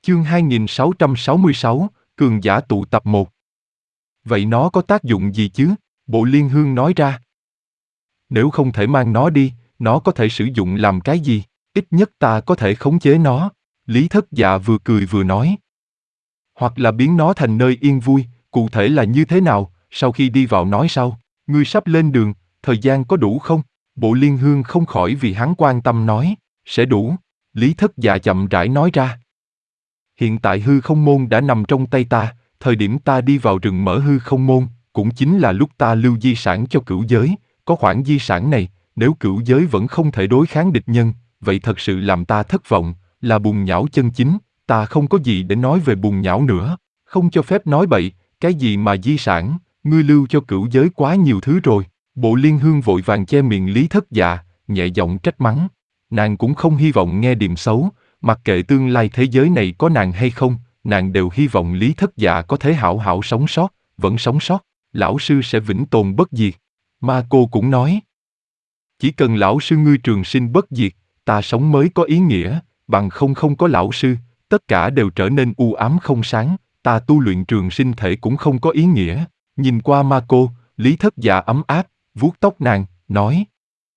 Chương 2666, Cường giả tụ tập 1. Vậy nó có tác dụng gì chứ? Bộ Liên Hương nói ra. Nếu không thể mang nó đi, nó có thể sử dụng làm cái gì? Ít nhất ta có thể khống chế nó. Lý Thất Dạ vừa cười vừa nói. Hoặc là biến nó thành nơi yên vui, cụ thể là như thế nào, sau khi đi vào nói sau. Ngươi sắp lên đường, thời gian có đủ không? Bộ Liên Hương không khỏi vì hắn quan tâm nói. Sẽ đủ. Lý Thất Dạ chậm rãi nói ra. Hiện tại hư không môn đã nằm trong tay ta, thời điểm ta đi vào rừng mở hư không môn, cũng chính là lúc ta lưu di sản cho cửu giới, có khoản di sản này, nếu cửu giới vẫn không thể đối kháng địch nhân, vậy thật sự làm ta thất vọng, là bùn nhão chân chính, ta không có gì để nói về bùn nhão nữa, không cho phép nói bậy, cái gì mà di sản, ngươi lưu cho cửu giới quá nhiều thứ rồi. Bộ Liên Hương vội vàng che miệng Lý Thất Dạ, nhẹ giọng trách mắng. Nàng cũng không hy vọng nghe điềm xấu, mặc kệ tương lai thế giới này có nàng hay không, nàng đều hy vọng Lý Thất Dạ có thể hảo hảo sống sót, vẫn sống sót, lão sư sẽ vĩnh tồn bất diệt. Ma cô cũng nói, chỉ cần lão sư ngươi trường sinh bất diệt, ta sống mới có ý nghĩa, bằng không có lão sư, tất cả đều trở nên u ám không sáng, ta tu luyện trường sinh thể cũng không có ý nghĩa. Nhìn qua ma cô, Lý Thất Dạ ấm áp, vuốt tóc nàng, nói,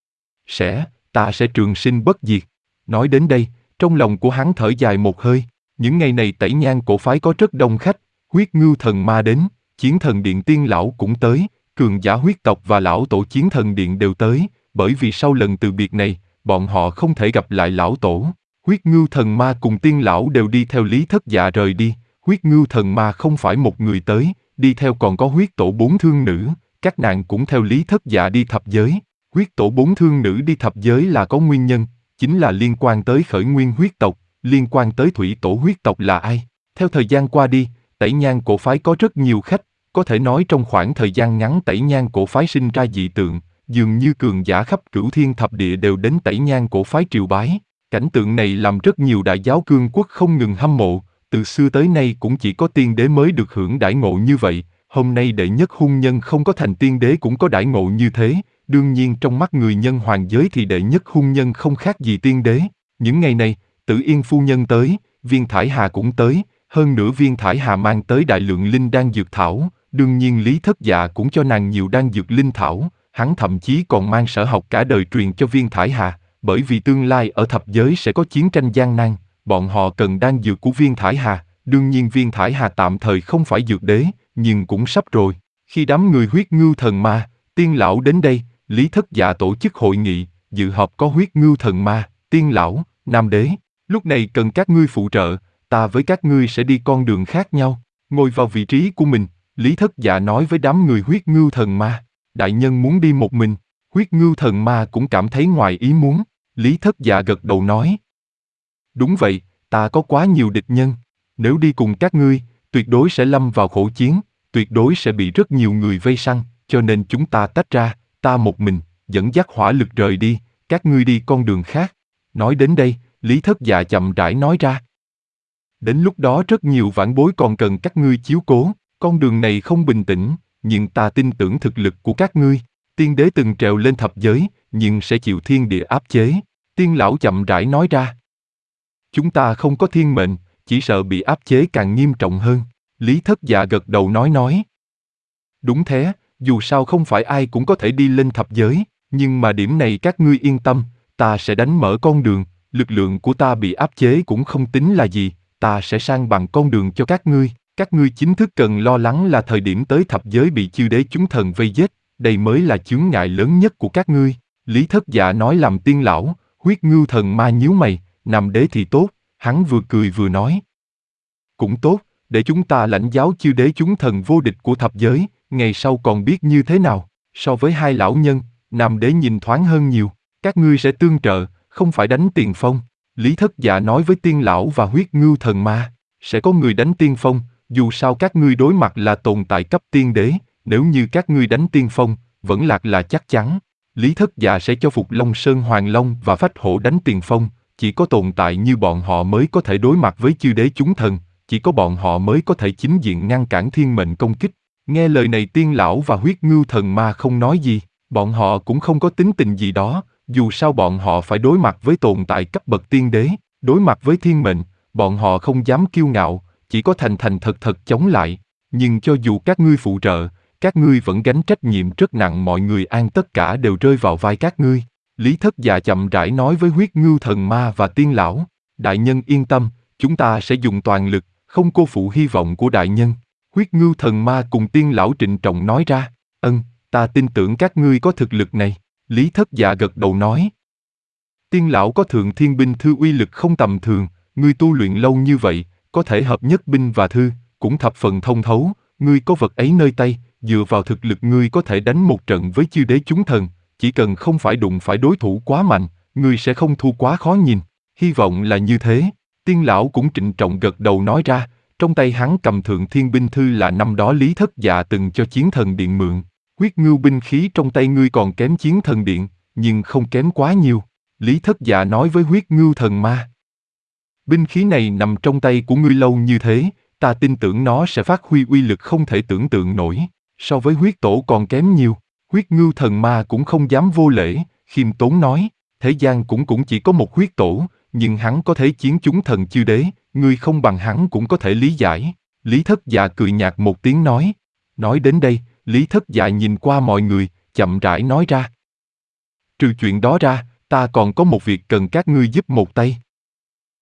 ta sẽ trường sinh bất diệt. Nói đến đây, trong lòng của hắn thở dài một hơi, những ngày này Tẩy Nhang cổ phái có rất đông khách, Huyết Ngưu Thần Ma đến, Chiến Thần Điện Tiên Lão cũng tới, cường giả huyết tộc và lão tổ Chiến Thần Điện đều tới, bởi vì sau lần từ biệt này, bọn họ không thể gặp lại lão tổ. Huyết Ngưu Thần Ma cùng Tiên Lão đều đi theo Lý Thất Dạ rời đi, Huyết Ngưu Thần Ma không phải một người tới, đi theo còn có huyết tổ 4 thương nữ, các nàng cũng theo Lý Thất Dạ đi thập giới. Huyết tổ 4 thương nữ đi thập giới là có nguyên nhân, chính là liên quan tới khởi nguyên huyết tộc, liên quan tới thủy tổ huyết tộc là ai. Theo thời gian qua đi, Tẩy Nhang cổ phái có rất nhiều khách, có thể nói trong khoảng thời gian ngắn Tẩy Nhang cổ phái sinh ra dị tượng, dường như cường giả khắp cửu thiên thập địa đều đến Tẩy Nhang cổ phái triều bái. Cảnh tượng này làm rất nhiều đại giáo cương quốc không ngừng hâm mộ, từ xưa tới nay cũng chỉ có tiên đế mới được hưởng đãi ngộ như vậy, hôm nay đệ nhất hung nhân không có thành tiên đế cũng có đãi ngộ như thế. Đương nhiên trong mắt người nhân hoàng giới thì đệ nhất hung nhân không khác gì tiên đế. Những ngày này, Tử Yên phu nhân tới, Viên Thải Hà cũng tới, hơn nữa Viên Thải Hà mang tới đại lượng linh đan dược thảo, đương nhiên Lý Thất Dạ cũng cho nàng nhiều đan dược linh thảo, hắn thậm chí còn mang sở học cả đời truyền cho Viên Thải Hà, bởi vì tương lai ở thập giới sẽ có chiến tranh gian nan, bọn họ cần đan dược của Viên Thải Hà, đương nhiên Viên Thải Hà tạm thời không phải dược đế, nhưng cũng sắp rồi. Khi đám người Huyết Ngưu Thần Ma, Tiên Lão đến đây, Lý Thất Dạ tổ chức hội nghị, dự họp có Huyết Ngưu Thần Ma, Tiên Lão, Nam Đế. Lúc này cần các ngươi phụ trợ, ta với các ngươi sẽ đi con đường khác nhau. Ngồi vào vị trí của mình, Lý Thất Dạ nói với đám người Huyết Ngưu Thần Ma. Đại nhân muốn đi một mình, Huyết Ngưu Thần Ma cũng cảm thấy ngoài ý muốn. Lý Thất Dạ gật đầu nói. Đúng vậy, ta có quá nhiều địch nhân. Nếu đi cùng các ngươi, tuyệt đối sẽ lâm vào khổ chiến, tuyệt đối sẽ bị rất nhiều người vây săn, cho nên chúng ta tách ra. Ta một mình, dẫn dắt hỏa lực rời đi, các ngươi đi con đường khác. Nói đến đây, Lý Thất Dạ chậm rãi nói ra. Đến lúc đó rất nhiều vãn bối còn cần các ngươi chiếu cố, con đường này không bình tĩnh, nhưng ta tin tưởng thực lực của các ngươi. Tiên đế từng trèo lên thập giới, nhưng sẽ chịu thiên địa áp chế. Tiên Lão chậm rãi nói ra. Chúng ta không có thiên mệnh, chỉ sợ bị áp chế càng nghiêm trọng hơn. Lý Thất Dạ gật đầu nói. Đúng thế. Dù sao không phải ai cũng có thể đi lên thập giới, nhưng mà điểm này các ngươi yên tâm, ta sẽ đánh mở con đường, lực lượng của ta bị áp chế cũng không tính là gì, ta sẽ san bằng con đường cho các ngươi chính thức cần lo lắng là thời điểm tới thập giới bị chư đế chúng thần vây giết, đây mới là chướng ngại lớn nhất của các ngươi. Lý Thất Dạ nói làm Tiên Lão, Huyết Ngưu Thần Ma nhíu mày, Nam Đế thì tốt, hắn vừa cười vừa nói. Cũng tốt, để chúng ta lãnh giáo chư đế chúng thần vô địch của thập giới, ngày sau còn biết như thế nào. So với hai lão nhân, Nam Đế nhìn thoáng hơn nhiều. Các ngươi sẽ tương trợ, không phải đánh tiền phong. Lý Thất Dạ nói với Tiên Lão và Huyết Ngưu Thần Ma. Sẽ có người đánh tiên phong, dù sao các ngươi đối mặt là tồn tại cấp tiên đế. Nếu như các ngươi đánh tiên phong, vẫn lạc là chắc chắn. Lý Thất Dạ sẽ cho Phục Long Sơn Hoàng Long và Phách Hổ đánh tiền phong. Chỉ có tồn tại như bọn họ mới có thể đối mặt với chư đế chúng thần. Chỉ có bọn họ mới có thể chính diện ngăn cản thiên mệnh công kích. Nghe lời này Tiên Lão và Huyết Ngưu Thần Ma không nói gì, bọn họ cũng không có tính tình gì đó, dù sao bọn họ phải đối mặt với tồn tại cấp bậc tiên đế, đối mặt với thiên mệnh, bọn họ không dám kiêu ngạo, chỉ có thành thành thật thật chống lại. Nhưng cho dù các ngươi phụ trợ, các ngươi vẫn gánh trách nhiệm rất nặng, mọi người an tất cả đều rơi vào vai các ngươi. Lý Thất Dạ chậm rãi nói với Huyết Ngưu Thần Ma và Tiên Lão, đại nhân yên tâm, chúng ta sẽ dùng toàn lực, không cô phụ hy vọng của đại nhân. Huyết Ngưu Thần Ma cùng Tiên Lão trịnh trọng nói ra, ta tin tưởng các ngươi có thực lực này. Lý Thất Dạ gật đầu nói. Tiên Lão có Thượng Thiên Binh Thư uy lực không tầm thường, ngươi tu luyện lâu như vậy, có thể hợp nhất binh và thư, cũng thập phần thông thấu, ngươi có vật ấy nơi tay, dựa vào thực lực ngươi có thể đánh một trận với chư đế chúng thần, chỉ cần không phải đụng phải đối thủ quá mạnh, ngươi sẽ không thua quá khó nhìn. Hy vọng là như thế. Tiên Lão cũng trịnh trọng gật đầu nói ra, trong tay hắn cầm Thượng Thiên Binh Thư là năm đó Lý Thất Dạ từng cho Chiến Thần Điện mượn. Huyết Ngưu binh khí trong tay ngươi còn kém Chiến Thần Điện, nhưng không kém quá nhiều. Lý Thất Dạ nói với Huyết Ngưu Thần Ma. Binh khí này nằm trong tay của ngươi lâu như thế, ta tin tưởng nó sẽ phát huy uy lực không thể tưởng tượng nổi, so với huyết tổ còn kém nhiều. Huyết Ngưu Thần Ma cũng không dám vô lễ, khiêm tốn nói, thế gian cũng chỉ có một huyết tổ, nhưng hắn có thể chiến chúng thần chư đế, ngươi không bằng hắn cũng có thể lý giải. Lý Thất Dạ cười nhạt một tiếng nói. Nói đến đây, Lý Thất Dạ nhìn qua mọi người, chậm rãi nói ra. Trừ chuyện đó ra, ta còn có một việc cần các ngươi giúp một tay.